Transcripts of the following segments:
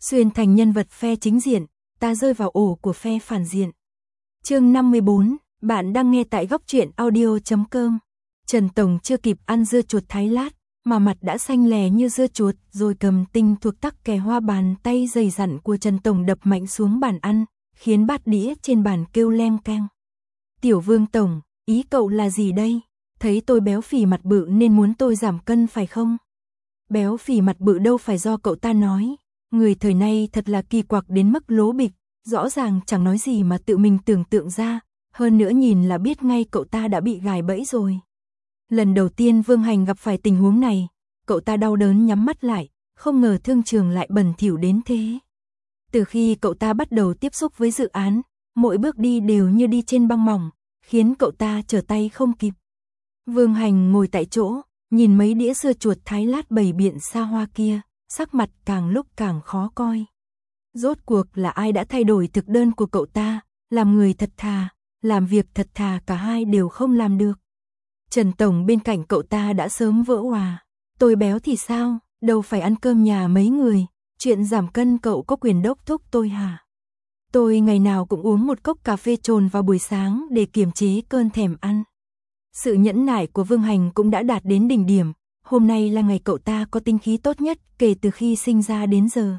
Xuyên thành nhân vật phe chính diện, ta rơi vào ổ của phe phản diện. Chương 54, bạn đang nghe tại góc truyện audio.com. Trần Tổng chưa kịp ăn dưa chuột thái lát, mà mặt đã xanh lè như dưa chuột, rồi cầm tinh thuộc tắc kè hoa, bàn tay dày dặn của Trần Tổng đập mạnh xuống bàn ăn, khiến bát đĩa trên bàn kêu leng keng. Tiểu Vương Tổng, ý cậu là gì đây? Thấy tôi béo phì mặt bự nên muốn tôi giảm cân phải không? Béo phì mặt bự đâu phải do cậu ta nói. Người thời nay thật là kỳ quặc đến mức lố bịch, rõ ràng chẳng nói gì mà tự mình tưởng tượng ra, hơn nữa nhìn là biết ngay cậu ta đã bị gài bẫy rồi. Lần đầu tiên Vương Hành gặp phải tình huống này, cậu ta đau đớn nhắm mắt lại, không ngờ thương trường lại bẩn thỉu đến thế. Từ khi cậu ta bắt đầu tiếp xúc với dự án, mỗi bước đi đều như đi trên băng mỏng, khiến cậu ta trở tay không kịp. Vương Hành ngồi tại chỗ, nhìn mấy đĩa dưa chuột thái lát bày biện xa hoa kia, sắc mặt càng lúc càng khó coi. Rốt cuộc là ai đã thay đổi thực đơn của cậu ta, làm người thật thà, làm việc thật thà cả hai đều không làm được. Trần Tổng bên cạnh cậu ta đã sớm vỡ òa. Tôi béo thì sao, đâu phải ăn cơm nhà mấy người, chuyện giảm cân cậu có quyền đốc thúc tôi hả? Tôi ngày nào cũng uống một cốc cà phê trồn vào buổi sáng để kiềm chế cơn thèm ăn. Sự nhẫn nại của Vương Hành cũng đã đạt đến đỉnh điểm, hôm nay là ngày cậu ta có tinh khí tốt nhất kể từ khi sinh ra đến giờ.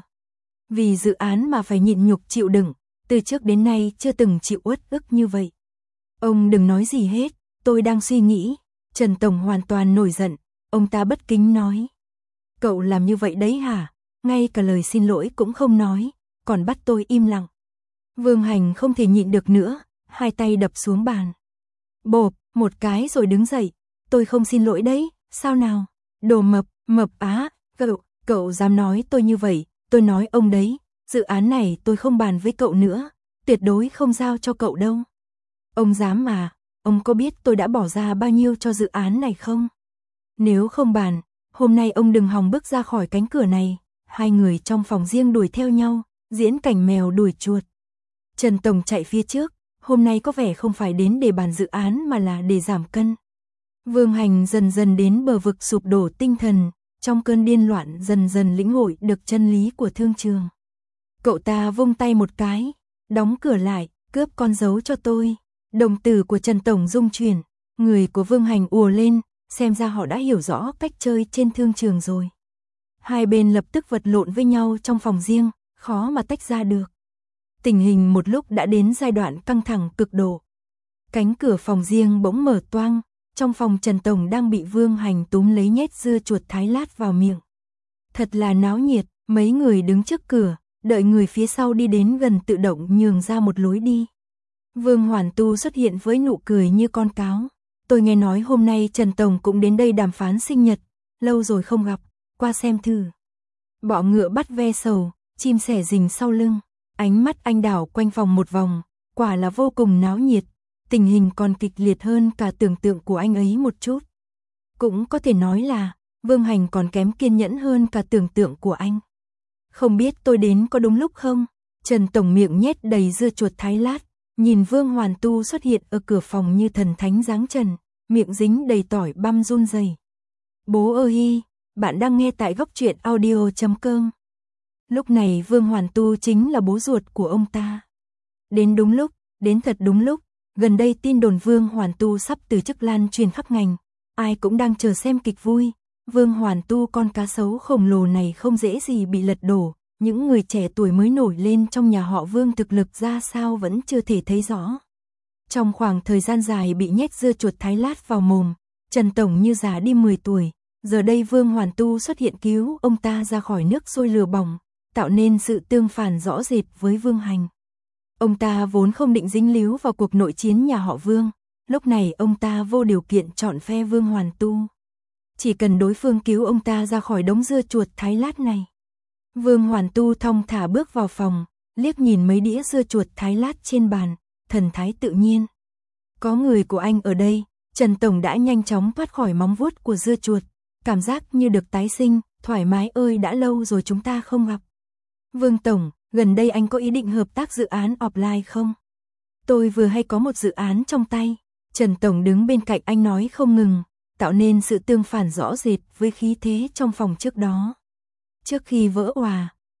Vì dự án mà phải nhịn nhục chịu đựng, từ trước đến nay chưa từng chịu uất ức như vậy. Ông đừng nói gì hết, tôi đang suy nghĩ. Trần Tổng hoàn toàn nổi giận, ông ta bất kính nói. Cậu làm như vậy đấy hả? Ngay cả lời xin lỗi cũng không nói, còn bắt tôi im lặng. Vương Hành không thể nhịn được nữa, hai tay đập xuống bàn. Bộp, một cái rồi đứng dậy. Tôi không xin lỗi đấy, sao nào? Đồ mập, mập á, cậu dám nói tôi như vậy, tôi nói ông đấy, dự án này tôi không bàn với cậu nữa, tuyệt đối không giao cho cậu đâu. Ông dám mà, ông có biết tôi đã bỏ ra bao nhiêu cho dự án này không? Nếu không bàn, hôm nay ông đừng hòng bước ra khỏi cánh cửa này. Hai người trong phòng riêng đuổi theo nhau, diễn cảnh mèo đuổi chuột. Trần Tổng chạy phía trước, hôm nay có vẻ không phải đến để bàn dự án mà là để giảm cân. Vương Hành dần dần đến bờ vực sụp đổ tinh thần, trong cơn điên loạn dần dần lĩnh hội được chân lý của thương trường. Cậu ta vung tay một cái, đóng cửa lại, cướp con dấu cho tôi. Đồng tử của Trần Tổng rung chuyển, người của Vương Hành ùa lên, xem ra họ đã hiểu rõ cách chơi trên thương trường rồi. Hai bên lập tức vật lộn với nhau trong phòng riêng, khó mà tách ra được. Tình hình một lúc đã đến giai đoạn căng thẳng cực độ. Cánh cửa phòng riêng bỗng mở toang, trong phòng Trần Tổng đang bị Vương Hành túm lấy nhét dưa chuột thái lát vào miệng. Thật là náo nhiệt, mấy người đứng trước cửa, đợi người phía sau đi đến gần tự động nhường ra một lối đi. Vương Hoàn Tu xuất hiện với nụ cười như con cáo. Tôi nghe nói hôm nay Trần Tổng cũng đến đây đàm phán sinh nhật, lâu rồi không gặp, qua xem thử. Bọ ngựa bắt ve sầu, chim sẻ rình sau lưng, ánh mắt anh đảo quanh phòng một vòng, quả là vô cùng náo nhiệt, tình hình còn kịch liệt hơn cả tưởng tượng của anh ấy một chút. Cũng có thể nói là, Vương Hành còn kém kiên nhẫn hơn cả tưởng tượng của anh. Không biết tôi đến có đúng lúc không? Trần Tổng miệng nhét đầy dưa chuột thái lát, nhìn Vương Hoàn Tu xuất hiện ở cửa phòng như thần thánh giáng trần, miệng dính đầy tỏi băm run rẩy. Bố ơi, bạn đang nghe tại góc truyện audio.com. Lúc này Vương Hoàn Tu chính là bố ruột của ông ta. Đến đúng lúc, đến thật đúng lúc, gần đây tin đồn Vương Hoàn Tu sắp từ chức lan truyền khắp ngành, ai cũng đang chờ xem kịch vui. Vương Hoàn Tu con cá sấu khổng lồ này không dễ gì bị lật đổ. Những người trẻ tuổi mới nổi lên trong nhà họ Vương thực lực ra sao vẫn chưa thể thấy rõ. Trong khoảng thời gian dài bị nhét dưa chuột thái lát vào mồm, Trần Tổng như già đi 10 tuổi. Giờ đây Vương Hoàn Tu xuất hiện cứu ông ta ra khỏi nước sôi lửa bỏng, tạo nên sự tương phản rõ rệt với Vương Hành. Ông ta vốn không định dính líu vào cuộc nội chiến nhà họ Vương, lúc này ông ta vô điều kiện chọn phe Vương Hoàn Tu. Chỉ cần đối phương cứu ông ta ra khỏi đống dưa chuột thái lát này. Vương Hoàn Tu thong thả bước vào phòng, liếc nhìn mấy đĩa dưa chuột thái lát trên bàn, thần thái tự nhiên. Có người của anh ở đây, Trần Tổng đã nhanh chóng thoát khỏi móng vuốt của dưa chuột, cảm giác như được tái sinh, thoải mái ơi đã lâu rồi chúng ta không gặp. Vương Tổng, gần đây anh có ý định hợp tác dự án offline không? Tôi vừa hay có một dự án trong tay. Trần Tổng đứng bên cạnh anh nói không ngừng, tạo nên sự tương phản rõ rệt với khí thế trong phòng trước đó. Trước khi vỡ òa,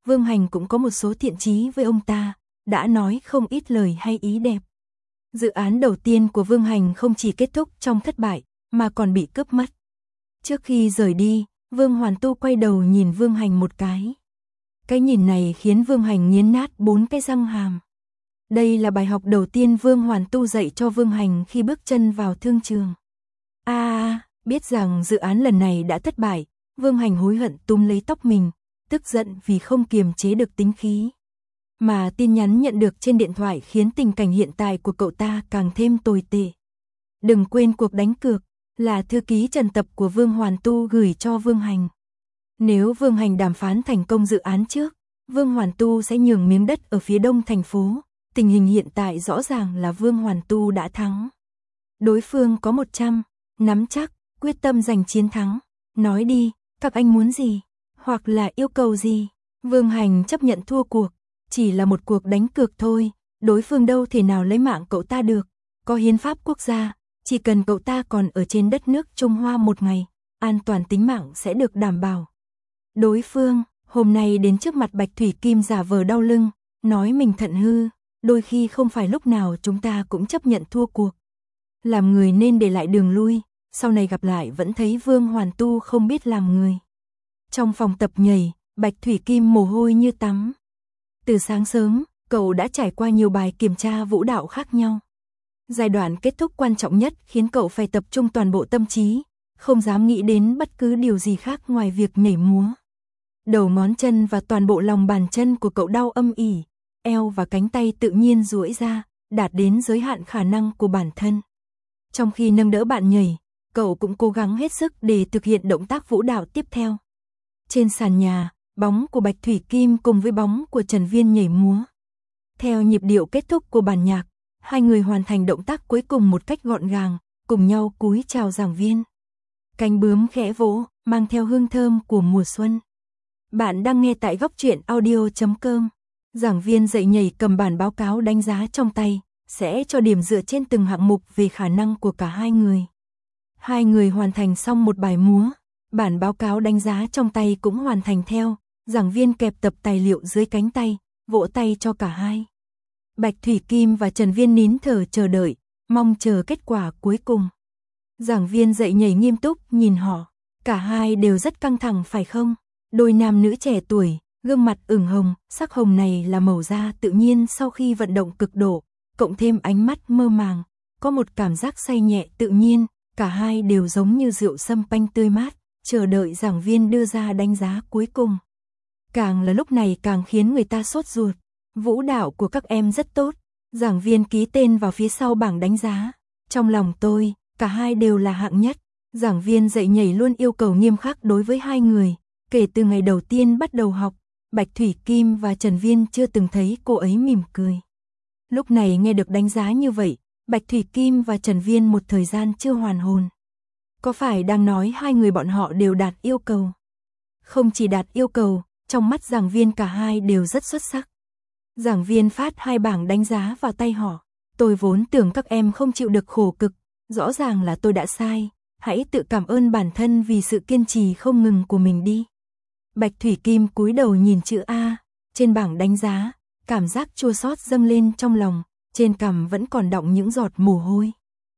Vương Hành cũng có một số thiện chí với ông ta, đã nói không ít lời hay ý đẹp. Dự án đầu tiên của Vương Hành không chỉ kết thúc trong thất bại, mà còn bị cướp mất. Trước khi rời đi, Vương Hoàn Tu quay đầu nhìn Vương Hành một cái. Cái nhìn này khiến Vương Hành nghiến nát 4 cái răng hàm. Đây là bài học đầu tiên Vương Hoàn Tu dạy cho Vương Hành khi bước chân vào thương trường. Biết rằng dự án lần này đã thất bại, Vương Hành hối hận túm lấy tóc mình, tức giận vì không kiềm chế được tính khí. Mà tin nhắn nhận được trên điện thoại khiến tình cảnh hiện tại của cậu ta càng thêm tồi tệ. Đừng quên cuộc đánh cược, là thư ký Trần Tập của Vương Hoàn Tu gửi cho Vương Hành. Nếu Vương Hành đàm phán thành công dự án trước, Vương Hoàn Tu sẽ nhường miếng đất ở phía đông thành phố. Tình hình hiện tại rõ ràng là Vương Hoàn Tu đã thắng. Đối phương có 100, nắm chắc, quyết tâm giành chiến thắng. Nói đi, các anh muốn gì? Hoặc là yêu cầu gì? Vương Hành chấp nhận thua cuộc. Chỉ là một cuộc đánh cược thôi, đối phương đâu thể nào lấy mạng cậu ta được. Có hiến pháp quốc gia, chỉ cần cậu ta còn ở trên đất nước Trung Hoa một ngày, an toàn tính mạng sẽ được đảm bảo. Đối phương, hôm nay đến trước mặt Bạch Thủy Kim giả vờ đau lưng, nói mình thận hư, đôi khi không phải lúc nào chúng ta cũng chấp nhận thua cuộc. Làm người nên để lại đường lui, sau này gặp lại vẫn thấy Vương Hoàn Tu không biết làm người. Trong phòng tập nhảy, Bạch Thủy Kim mồ hôi như tắm. Từ sáng sớm, cậu đã trải qua nhiều bài kiểm tra vũ đạo khác nhau. Giai đoạn kết thúc quan trọng nhất khiến cậu phải tập trung toàn bộ tâm trí, không dám nghĩ đến bất cứ điều gì khác ngoài việc nhảy múa. Đầu ngón chân và toàn bộ lòng bàn chân của cậu đau âm ỉ, eo và cánh tay tự nhiên duỗi ra, đạt đến giới hạn khả năng của bản thân. Trong khi nâng đỡ bạn nhảy, cậu cũng cố gắng hết sức để thực hiện động tác vũ đạo tiếp theo. Trên sàn nhà, bóng của Bạch Thủy Kim cùng với bóng của Trần Viên nhảy múa. Theo nhịp điệu kết thúc của bản nhạc, hai người hoàn thành động tác cuối cùng một cách gọn gàng, cùng nhau cúi chào giảng viên. Cánh bướm khẽ vỗ, mang theo hương thơm của mùa xuân. Bạn đang nghe tại Góc Truyện Audio.com. Giảng viên dạy nhảy cầm bản báo cáo đánh giá trong tay, sẽ cho điểm dựa trên từng hạng mục về khả năng của cả hai người. Hai người hoàn thành xong một bài múa, bản báo cáo đánh giá trong tay cũng hoàn thành theo, giảng viên kẹp tập tài liệu dưới cánh tay, vỗ tay cho cả hai. Bạch Thủy Kim và Trần Viên nín thở chờ đợi, mong chờ kết quả cuối cùng. Giảng viên dạy nhảy nghiêm túc nhìn họ, cả hai đều rất căng thẳng phải không? Đôi nam nữ trẻ tuổi, gương mặt ửng hồng, sắc hồng này là màu da tự nhiên sau khi vận động cực độ, cộng thêm ánh mắt mơ màng, có một cảm giác say nhẹ tự nhiên, cả hai đều giống như rượu sâm panh tươi mát, chờ đợi giảng viên đưa ra đánh giá cuối cùng. Càng là lúc này càng khiến người ta sốt ruột. Vũ đạo của các em rất tốt. Giảng viên ký tên vào phía sau bảng đánh giá. Trong lòng tôi, cả hai đều là hạng nhất. Giảng viên dạy nhảy luôn yêu cầu nghiêm khắc đối với hai người. Kể từ ngày đầu tiên bắt đầu học, Bạch Thủy Kim và Trần Viên chưa từng thấy cô ấy mỉm cười. Lúc này nghe được đánh giá như vậy, Bạch Thủy Kim và Trần Viên một thời gian chưa hoàn hồn. Có phải đang nói hai người bọn họ đều đạt yêu cầu? Không chỉ đạt yêu cầu, trong mắt giảng viên cả hai đều rất xuất sắc. Giảng viên phát hai bảng đánh giá vào tay họ. Tôi vốn tưởng các em không chịu được khổ cực, rõ ràng là tôi đã sai. Hãy tự cảm ơn bản thân vì sự kiên trì không ngừng của mình đi. Bạch Thủy Kim cúi đầu nhìn chữ A, trên bảng đánh giá, cảm giác chua xót dâng lên trong lòng, trên cằm vẫn còn đọng những giọt mồ hôi.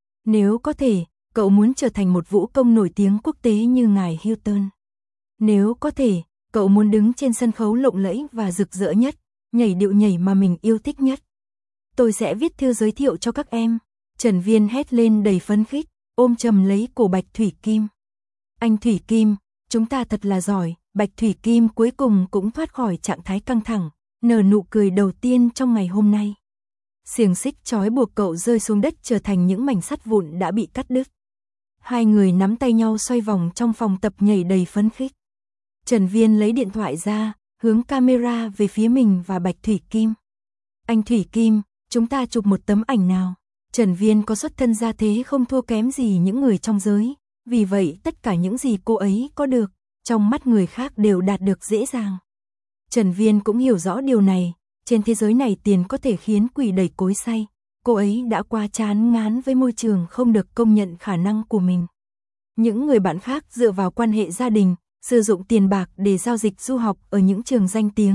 Nếu có thể, cậu muốn trở thành một vũ công nổi tiếng quốc tế như ngài Hilton. Nếu có thể, cậu muốn đứng trên sân khấu lộng lẫy và rực rỡ nhất, nhảy điệu nhảy mà mình yêu thích nhất. Tôi sẽ viết thư giới thiệu cho các em. Trần Viên hét lên đầy phấn khích, ôm chầm lấy cổ Bạch Thủy Kim. Anh Thủy Kim, chúng ta thật là giỏi. Bạch Thủy Kim cuối cùng cũng thoát khỏi trạng thái căng thẳng, nở nụ cười đầu tiên trong ngày hôm nay. Xiềng xích trói buộc cậu rơi xuống đất trở thành những mảnh sắt vụn đã bị cắt đứt. Hai người nắm tay nhau xoay vòng trong phòng tập nhảy đầy phấn khích. Trần Viên lấy điện thoại ra, hướng camera về phía mình và Bạch Thủy Kim. Anh Thủy Kim, chúng ta chụp một tấm ảnh nào. Trần Viên có xuất thân gia thế không thua kém gì những người trong giới, vì vậy tất cả những gì cô ấy có được, trong mắt người khác đều đạt được dễ dàng. Trần Viên cũng hiểu rõ điều này, trên thế giới này tiền có thể khiến quỷ đẩy cối xay, cô ấy đã qua chán ngán với môi trường không được công nhận khả năng của mình. Những người bạn khác dựa vào quan hệ gia đình, sử dụng tiền bạc để giao dịch du học ở những trường danh tiếng,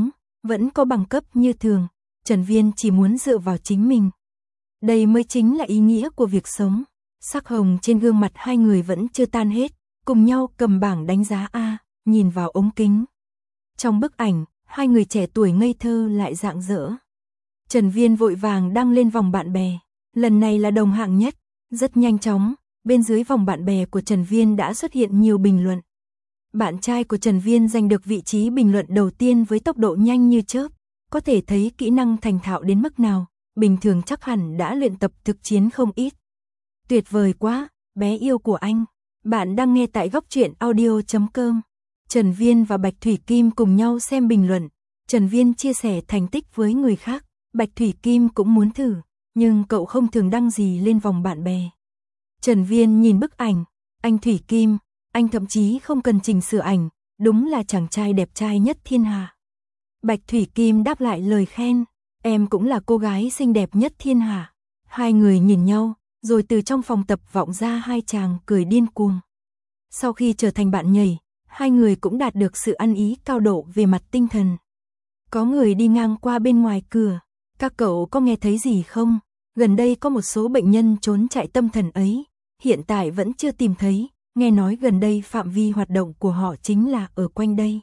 vẫn có bằng cấp như thường, Trần Viên chỉ muốn dựa vào chính mình. Đây mới chính là ý nghĩa của việc sống. Sắc hồng trên gương mặt hai người vẫn chưa tan hết, cùng nhau cầm bảng đánh giá A, nhìn vào ống kính. Trong bức ảnh, hai người trẻ tuổi ngây thơ lại rạng rỡ. Trần Viên vội vàng đăng lên vòng bạn bè, lần này là đồng hạng nhất, rất nhanh chóng, bên dưới vòng bạn bè của Trần Viên đã xuất hiện nhiều bình luận. Bạn trai của Trần Viên giành được vị trí bình luận đầu tiên với tốc độ nhanh như chớp, có thể thấy kỹ năng thành thạo đến mức nào, bình thường chắc hẳn đã luyện tập thực chiến không ít. Tuyệt vời quá, bé yêu của anh. Bạn đang nghe tại góc truyện audio.com. Trần Viên và Bạch Thủy Kim cùng nhau xem bình luận. Trần Viên chia sẻ thành tích với người khác, Bạch Thủy Kim cũng muốn thử, nhưng cậu không thường đăng gì lên vòng bạn bè. Trần Viên nhìn bức ảnh, anh Thủy Kim, anh thậm chí không cần chỉnh sửa ảnh, đúng là chàng trai đẹp trai nhất thiên hạ. Bạch Thủy Kim đáp lại lời khen, em cũng là cô gái xinh đẹp nhất thiên hạ. Hai người nhìn nhau, rồi từ trong phòng tập vọng ra hai chàng cười điên cuồng. Sau khi trở thành bạn nhảy, hai người cũng đạt được sự ăn ý cao độ về mặt tinh thần. Có người đi ngang qua bên ngoài cửa, các cậu có nghe thấy gì không? Gần đây có một số bệnh nhân trốn chạy tâm thần ấy, hiện tại vẫn chưa tìm thấy, nghe nói gần đây phạm vi hoạt động của họ chính là ở quanh đây.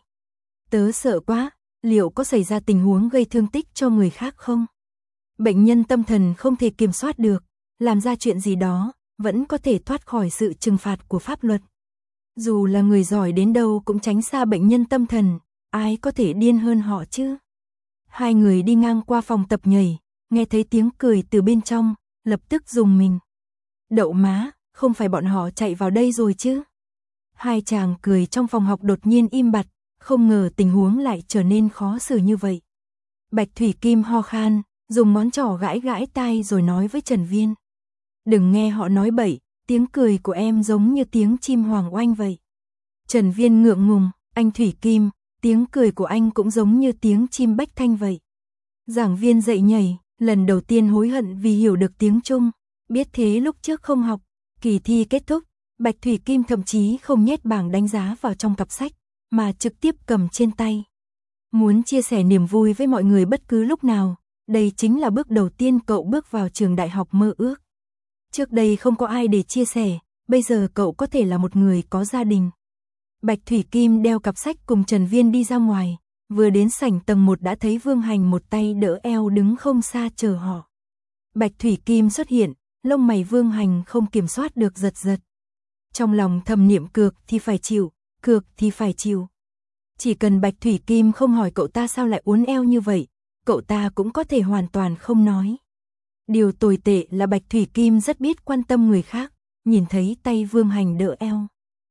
Tớ sợ quá, liệu có xảy ra tình huống gây thương tích cho người khác không? Bệnh nhân tâm thần không thể kiểm soát được, làm ra chuyện gì đó, vẫn có thể thoát khỏi sự trừng phạt của pháp luật. Dù là người giỏi đến đâu cũng tránh xa bệnh nhân tâm thần, ai có thể điên hơn họ chứ? Hai người đi ngang qua phòng tập nhảy, nghe thấy tiếng cười từ bên trong, lập tức rùng mình. Đậu má, không phải bọn họ chạy vào đây rồi chứ? Hai chàng cười trong phòng học đột nhiên im bặt, không ngờ tình huống lại trở nên khó xử như vậy. Bạch Thủy Kim ho khan, dùng ngón trỏ gãi gãi tai rồi nói với Trần Viên. Đừng nghe họ nói bậy, tiếng cười của em giống như tiếng chim hoàng oanh vậy. Trần Viên ngượng ngùng, anh Thủy Kim, tiếng cười của anh cũng giống như tiếng chim bách thanh vậy. Giảng viên dạy nhảy, lần đầu tiên hối hận vì hiểu được tiếng Trung, biết thế lúc trước không học. Kỳ thi kết thúc, Bạch Thủy Kim thậm chí không nhét bảng đánh giá vào trong cặp sách, mà trực tiếp cầm trên tay. Muốn chia sẻ niềm vui với mọi người bất cứ lúc nào, đây chính là bước đầu tiên cậu bước vào trường đại học mơ ước. Trước đây không có ai để chia sẻ, bây giờ cậu có thể là một người có gia đình. Bạch Thủy Kim đeo cặp sách cùng Trần Viên đi ra ngoài, vừa đến sảnh tầng 1 đã thấy Vương Hành một tay đỡ eo đứng không xa chờ họ. Bạch Thủy Kim xuất hiện, lông mày Vương Hành không kiểm soát được giật giật. Trong lòng thầm niệm cược thì phải chịu, cược thì phải chịu. Chỉ cần Bạch Thủy Kim không hỏi cậu ta sao lại uốn eo như vậy, cậu ta cũng có thể hoàn toàn không nói. Điều tồi tệ là Bạch Thủy Kim rất biết quan tâm người khác, nhìn thấy tay Vương Hành đỡ eo.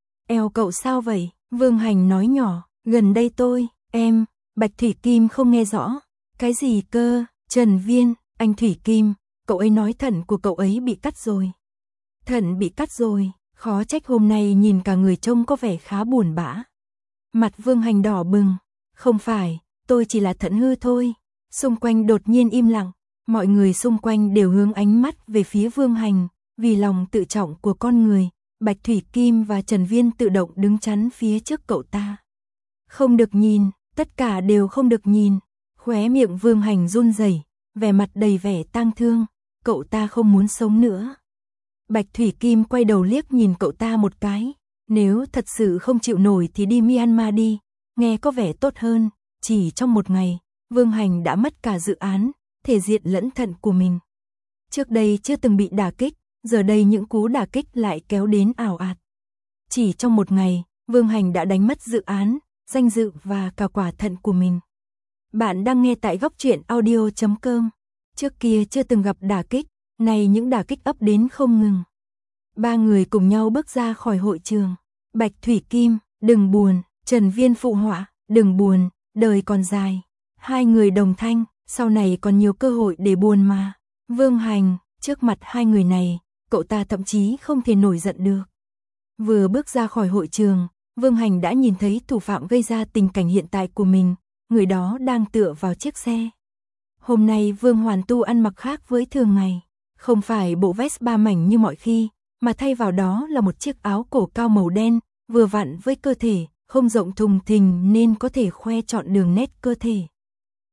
Eo cậu sao vậy? Vương Hành nói nhỏ, gần đây tôi, em, Bạch Thủy Kim không nghe rõ. Cái gì cơ? Trần Viên, anh Thủy Kim, cậu ấy nói thận của cậu ấy bị cắt rồi. Thận bị cắt rồi, khó trách hôm nay nhìn cả người trông có vẻ khá buồn bã. Mặt Vương Hành đỏ bừng, không phải, tôi chỉ là thận hư thôi. Xung quanh đột nhiên im lặng, mọi người xung quanh đều hướng ánh mắt về phía Vương Hành, vì lòng tự trọng của con người, Bạch Thủy Kim và Trần Viên tự động đứng chắn phía trước cậu ta. Không được nhìn, tất cả đều không được nhìn. Khóe miệng Vương Hành run rẩy, vẻ mặt đầy vẻ tang thương, cậu ta không muốn sống nữa. Bạch Thủy Kim quay đầu liếc nhìn cậu ta một cái, nếu thật sự không chịu nổi thì đi Myanmar đi, nghe có vẻ tốt hơn. Chỉ trong một ngày, Vương Hành đã mất cả dự án, thể diện lẫn thận của mình. Trước đây chưa từng bị đả kích, giờ đây những cú đả kích lại kéo đến ào ạt. Chỉ trong một ngày, Vương Hành đã đánh mất dự án, danh dự và cả quả thận của mình. Bạn đang nghe tại góc truyện audio.com. Trước kia chưa từng gặp đả kích, nay những đả kích ấp đến không ngừng. Ba người cùng nhau bước ra khỏi hội trường. Bạch Thủy Kim, đừng buồn, Trần Viên phụ họa, đừng buồn, đời còn dài. Hai người đồng thanh, sau này còn nhiều cơ hội để buồn mà. Vương Hành, trước mặt hai người này, cậu ta thậm chí không thể nổi giận được. Vừa bước ra khỏi hội trường, Vương Hành đã nhìn thấy thủ phạm gây ra tình cảnh hiện tại của mình, người đó đang tựa vào chiếc xe. Hôm nay Vương Hoàn Tu ăn mặc khác với thường ngày, không phải bộ vest 3 mảnh như mọi khi, mà thay vào đó là một chiếc áo cổ cao màu đen, vừa vặn với cơ thể, không rộng thùng thình nên có thể khoe trọn đường nét cơ thể.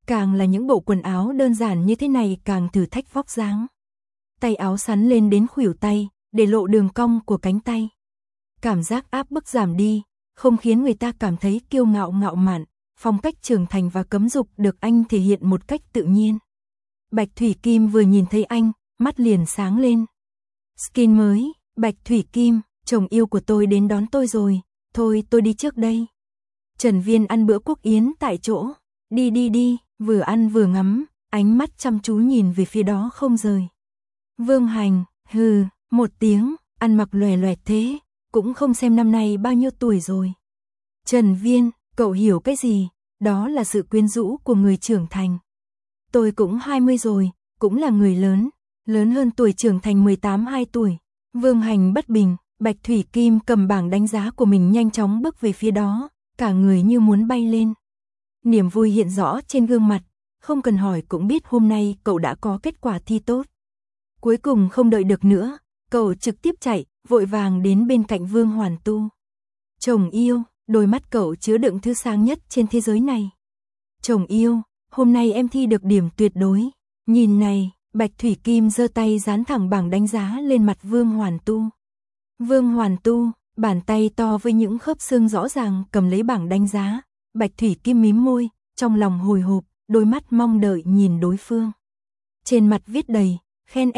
Càng là những bộ quần áo đơn giản như thế này càng thử thách vóc dáng. Tay áo sắn lên đến khuỷu tay, để lộ đường cong của cánh tay. Cảm giác áp bức giảm đi, không khiến người ta cảm thấy kiêu ngạo ngạo mạn, phong cách trưởng thành và cấm dục được anh thể hiện một cách tự nhiên. Bạch Thủy Kim vừa nhìn thấy anh, mắt liền sáng lên. Skin mới, Bạch Thủy Kim, chồng yêu của tôi đến đón tôi rồi, thôi tôi đi trước đây. Trần Viên ăn bữa quốc yến tại chỗ, đi, vừa ăn vừa ngắm, ánh mắt chăm chú nhìn về phía đó không rời. Vương Hành, hừ, một tiếng, ăn mặc lòe loẹt thế, cũng không xem năm nay bao nhiêu tuổi rồi. Trần Viên, cậu hiểu cái gì, đó là sự quyến rũ của người trưởng thành. Tôi cũng 20 rồi, cũng là người lớn, lớn hơn tuổi trưởng thành 18-2 tuổi. Vương Hành bất bình, Bạch Thủy Kim cầm bảng đánh giá của mình nhanh chóng bước về phía đó, cả người như muốn bay lên. Niềm vui hiện rõ trên gương mặt, không cần hỏi cũng biết hôm nay cậu đã có kết quả thi tốt. Cuối cùng không đợi được nữa, cậu trực tiếp chạy, vội vàng đến bên cạnh Vương Hoàn Tu. Chồng yêu, đôi mắt cậu chứa đựng thứ sáng nhất trên thế giới này. Chồng yêu, hôm nay em thi được điểm tuyệt đối. Nhìn này, Bạch Thủy Kim giơ tay dán thẳng bảng đánh giá lên mặt Vương Hoàn Tu. Vương Hoàn Tu, bàn tay to với những khớp xương rõ ràng cầm lấy bảng đánh giá. Bạch Thủy Kim mím môi, trong lòng hồi hộp, đôi mắt mong đợi nhìn đối phương. Trên mặt viết đầy, khen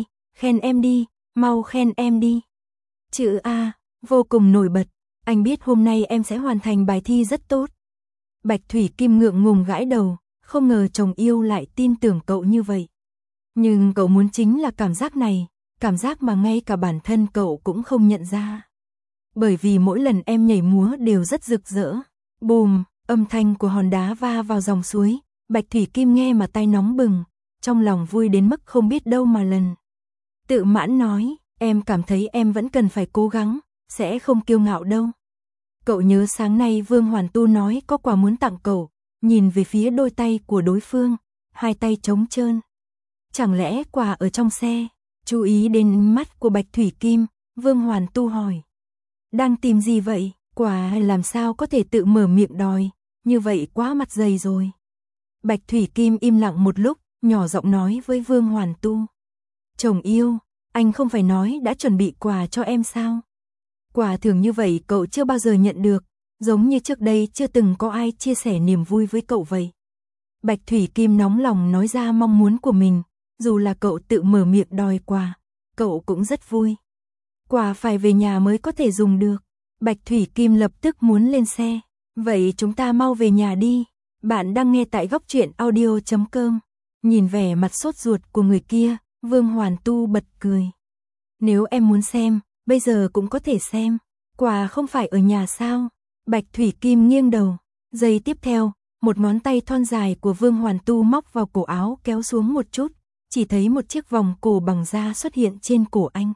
em đi, mau khen em đi. Chữ A, vô cùng nổi bật, anh biết hôm nay em sẽ hoàn thành bài thi rất tốt. Bạch Thủy Kim ngượng ngùng gãi đầu, không ngờ chồng yêu lại tin tưởng cậu như vậy. Nhưng cậu muốn chính là cảm giác này, cảm giác mà ngay cả bản thân cậu cũng không nhận ra. Bởi vì mỗi lần em nhảy múa đều rất rực rỡ. Bùm, âm thanh của hòn đá va vào dòng suối, Bạch Thủy Kim nghe mà tay nóng bừng, trong lòng vui đến mức không biết đâu mà lần. Tự mãn nói, em cảm thấy em vẫn cần phải cố gắng, sẽ không kiêu ngạo đâu. Cậu nhớ sáng nay Vương Hoàn Tu nói có quà muốn tặng cậu, nhìn về phía đôi tay của đối phương, hai tay trống trơn. Chẳng lẽ quà ở trong xe? Chú ý đến ánh mắt của Bạch Thủy Kim, Vương Hoàn Tu hỏi. Đang tìm gì vậy? Quà làm sao có thể tự mở miệng đòi, như vậy quá mặt dày rồi. Bạch Thủy Kim im lặng một lúc, nhỏ giọng nói với Vương Hoàn Tu. Chồng yêu, anh không phải nói đã chuẩn bị quà cho em sao? Quà thưởng như vậy cậu chưa bao giờ nhận được, giống như trước đây chưa từng có ai chia sẻ niềm vui với cậu vậy. Bạch Thủy Kim nóng lòng nói ra mong muốn của mình, dù là cậu tự mở miệng đòi quà, cậu cũng rất vui. Quà phải về nhà mới có thể dùng được. Bạch Thủy Kim lập tức muốn lên xe. Vậy chúng ta mau về nhà đi. Bạn đang nghe tại góc truyện audio.com. Nhìn vẻ mặt sốt ruột của người kia, Vương Hoàn Tu bật cười. Nếu em muốn xem, bây giờ cũng có thể xem. Quà không phải ở nhà sao? Bạch Thủy Kim nghiêng đầu. Giây tiếp theo, một ngón tay thon dài của Vương Hoàn Tu móc vào cổ áo kéo xuống một chút. Chỉ thấy một chiếc vòng cổ bằng da xuất hiện trên cổ anh.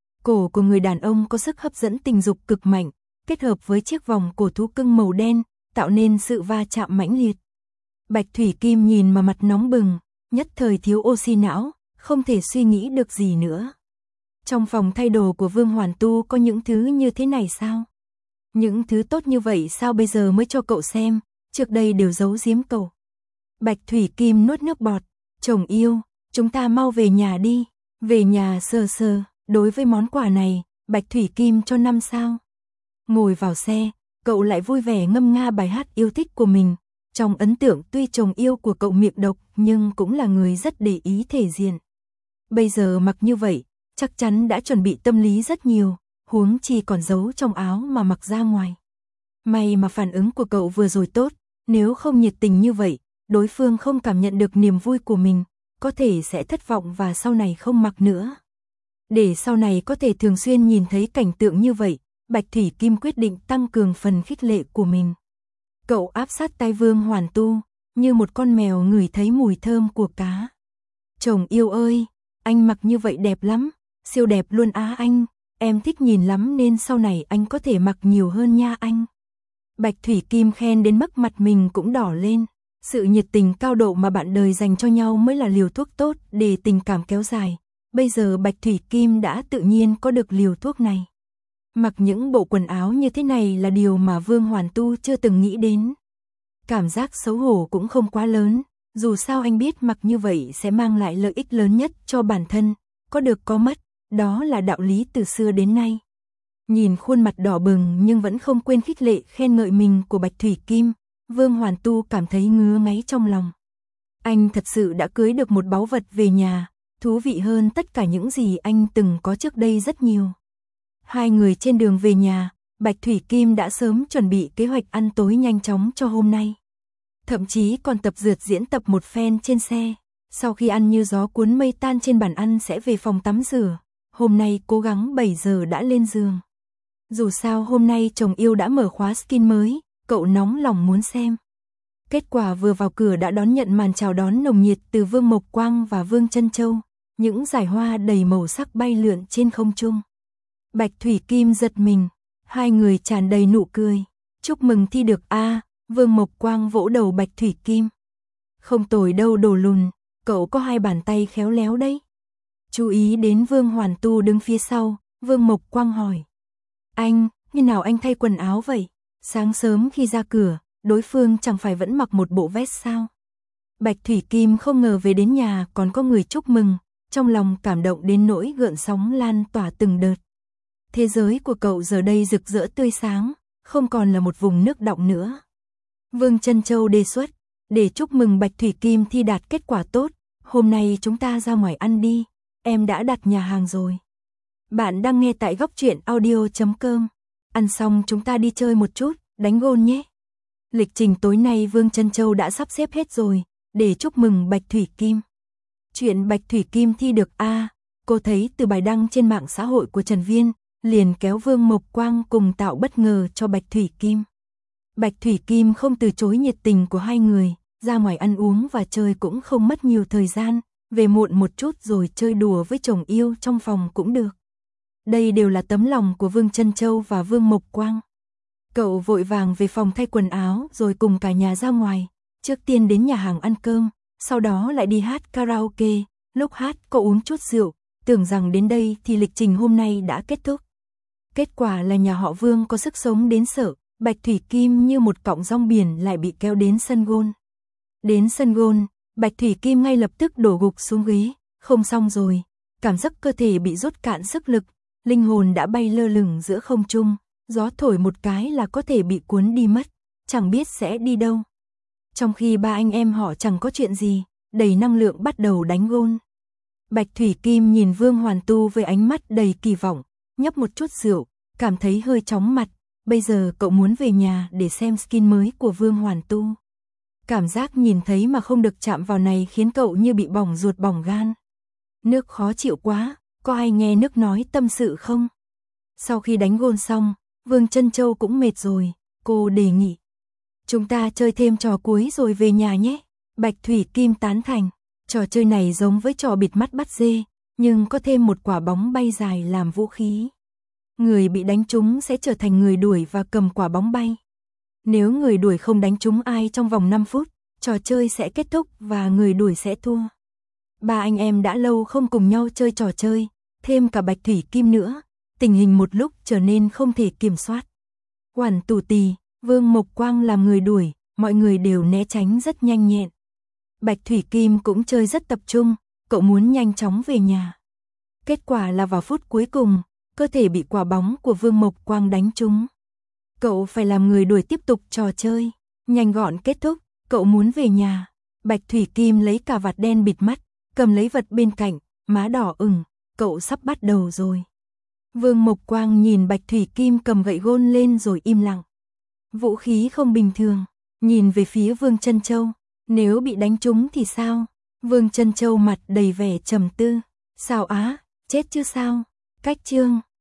Cổ của người đàn ông có sức hấp dẫn tình dục cực mạnh, kết hợp với chiếc vòng cổ thú cưng màu đen, tạo nên sự va chạm mãnh liệt. Bạch Thủy Kim nhìn mà mặt nóng bừng, nhất thời thiếu oxy não, không thể suy nghĩ được gì nữa. Trong phòng thay đồ của Vương Hoàn Tu có những thứ như thế này sao? Những thứ tốt như vậy sao bây giờ mới cho cậu xem, trước đây đều giấu giếm cậu. Bạch Thủy Kim nuốt nước bọt, chồng yêu, chúng ta mau về nhà đi, về nhà sờ sờ. Đối với món quà này, Bạch Thủy Kim cho 5 sao. Ngồi vào xe, cậu lại vui vẻ ngâm nga bài hát yêu thích của mình. Trong ấn tượng tuy chồng yêu của cậu miệng độc nhưng cũng là người rất để ý thể diện. Bây giờ mặc như vậy, chắc chắn đã chuẩn bị tâm lý rất nhiều, huống chi còn giấu trong áo mà mặc ra ngoài. May mà phản ứng của cậu vừa rồi tốt, nếu không nhiệt tình như vậy, đối phương không cảm nhận được niềm vui của mình, có thể sẽ thất vọng và sau này không mặc nữa. Để sau này có thể thường xuyên nhìn thấy cảnh tượng như vậy, Bạch Thủy Kim quyết định tăng cường phần khích lệ của mình. Cậu áp sát tai Vương Hoàn Tu, như một con mèo ngửi thấy mùi thơm của cá. Chồng yêu ơi, anh mặc như vậy đẹp lắm, siêu đẹp luôn á anh, em thích nhìn lắm nên sau này anh có thể mặc nhiều hơn nha anh. Bạch Thủy Kim khen đến mức mặt mình cũng đỏ lên. Sự nhiệt tình cao độ mà bạn đời dành cho nhau mới là liều thuốc tốt để tình cảm kéo dài. Bây giờ Bạch Thủy Kim đã tự nhiên có được liều thuốc này. Mặc những bộ quần áo như thế này là điều mà Vương Hoàn Tu chưa từng nghĩ đến. Cảm giác xấu hổ cũng không quá lớn, Dù sao anh biết mặc như vậy sẽ mang lại lợi ích lớn nhất cho bản thân, có được có mất, đó là đạo lý từ xưa đến nay. Nhìn khuôn mặt đỏ bừng nhưng vẫn không quên khích lệ khen ngợi mình của Bạch Thủy Kim, Vương Hoàn Tu cảm thấy ngứa ngáy trong lòng. Anh thật sự đã cưới được một báu vật về nhà, thú vị hơn tất cả những gì anh từng có trước đây rất nhiều. Hai người trên đường về nhà, Bạch Thủy Kim đã sớm chuẩn bị kế hoạch ăn tối nhanh chóng cho hôm nay. Thậm chí còn tập dượt diễn tập một phen trên xe. Sau khi ăn như gió cuốn mây tan trên bàn ăn sẽ về phòng tắm rửa. Hôm nay cố gắng 7 giờ đã lên giường. Dù sao hôm nay chồng yêu đã mở khóa skin mới, cậu nóng lòng muốn xem. Kết quả vừa vào cửa đã đón nhận màn chào đón nồng nhiệt từ Vương Mộc Quang và Vương Trân Châu. Những dải hoa đầy màu sắc bay lượn trên không trung. Bạch Thủy Kim giật mình, hai người tràn đầy nụ cười. Chúc mừng thi được A. Vương Mộc Quang vỗ đầu Bạch Thủy Kim. Không tồi đâu đồ lùn, cậu có hai bàn tay khéo léo đấy. Chú ý đến Vương Hoàn Tu đứng phía sau, Vương Mộc Quang hỏi. Anh, như nào anh thay quần áo vậy? Sáng sớm khi ra cửa, đối phương chẳng phải vẫn mặc một bộ vest sao? Bạch Thủy Kim không ngờ về đến nhà còn có người chúc mừng, trong lòng cảm động đến nỗi gợn sóng lan tỏa từng đợt. Thế giới của cậu giờ đây rực rỡ tươi sáng, không còn là một vùng nước đọng nữa. Vương Trân Châu đề xuất, để chúc mừng Bạch Thủy Kim thi đạt kết quả tốt, hôm nay chúng ta ra ngoài ăn đi, em đã đặt nhà hàng rồi. Bạn đang nghe tại góc truyện audio.com. Ăn xong chúng ta đi chơi một chút, đánh gôn nhé. Lịch trình tối nay Vương Trân Châu đã sắp xếp hết rồi, để chúc mừng Bạch Thủy Kim. Chuyện Bạch Thủy Kim thi được A, cô thấy từ bài đăng trên mạng xã hội của Trần Viên, liền kéo Vương Mộc Quang cùng tạo bất ngờ cho Bạch Thủy Kim. Bạch Thủy Kim không từ chối nhiệt tình của hai người, ra ngoài ăn uống và chơi cũng không mất nhiều thời gian, về muộn một chút rồi chơi đùa với chồng yêu trong phòng cũng được. Đây đều là tấm lòng của Vương Trân Châu và Vương Mộc Quang. Cậu vội vàng về phòng thay quần áo rồi cùng cả nhà ra ngoài, trước tiên đến nhà hàng ăn cơm, sau đó lại đi hát karaoke, lúc hát cậu uống chút rượu, tưởng rằng đến đây thì lịch trình hôm nay đã kết thúc. Kết quả là nhà họ Vương có sức sống đến sợ, Bạch Thủy Kim như một cọng rong biển lại bị kéo đến sân gôn. Đến sân gôn, Bạch Thủy Kim ngay lập tức đổ gục xuống ghế, không xong rồi, cảm giác cơ thể bị rút cạn sức lực, linh hồn đã bay lơ lửng giữa không trung, gió thổi một cái là có thể bị cuốn đi mất, chẳng biết sẽ đi đâu. Trong khi ba anh em họ chẳng có chuyện gì, đầy năng lượng bắt đầu đánh gôn. Bạch Thủy Kim nhìn Vương Hoàn Tu với ánh mắt đầy kỳ vọng, nhấp một chút rượu, cảm thấy hơi chóng mặt, bây giờ cậu muốn về nhà để xem skin mới của Vương Hoàn Tu. Cảm giác nhìn thấy mà không được chạm vào này khiến cậu như bị bỏng ruột bỏng gan. Nước khó chịu quá, có ai nghe nước nói tâm sự không? Sau khi đánh gôn xong, Vương Trân Châu cũng mệt rồi, cô đề nghị. Chúng ta chơi thêm trò cuối rồi về nhà nhé. Bạch Thủy Kim tán thành, trò chơi này giống với trò bịt mắt bắt dê, nhưng có thêm một quả bóng bay dài làm vũ khí. Người bị đánh trúng sẽ trở thành người đuổi và cầm quả bóng bay. Nếu người đuổi không đánh trúng ai trong vòng 5 phút, trò chơi sẽ kết thúc và người đuổi sẽ thua. Ba anh em đã lâu không cùng nhau chơi trò chơi, thêm cả Bạch Thủy Kim nữa, tình hình một lúc trở nên không thể kiểm soát. Quản tù tì, Vương Mộc Quang làm người đuổi, mọi người đều né tránh rất nhanh nhẹn. Bạch Thủy Kim cũng chơi rất tập trung, cậu muốn nhanh chóng về nhà. Kết quả là vào phút cuối cùng, cơ thể bị quả bóng của Vương Mộc Quang đánh trúng. Cậu phải làm người đuổi tiếp tục trò chơi, nhanh gọn kết thúc, cậu muốn về nhà. Bạch Thủy Kim lấy cà vạt đen bịt mắt, cầm lấy vật bên cạnh, má đỏ ửng, cậu sắp bắt đầu rồi. Vương Mộc Quang nhìn Bạch Thủy Kim cầm gậy gôn lên rồi im lặng. Vũ khí không bình thường, nhìn về phía Vương Trân Châu, nếu bị đánh trúng thì sao? Vương Trân Châu mặt đầy vẻ trầm tư, sao á, chết chứ sao? Cách chương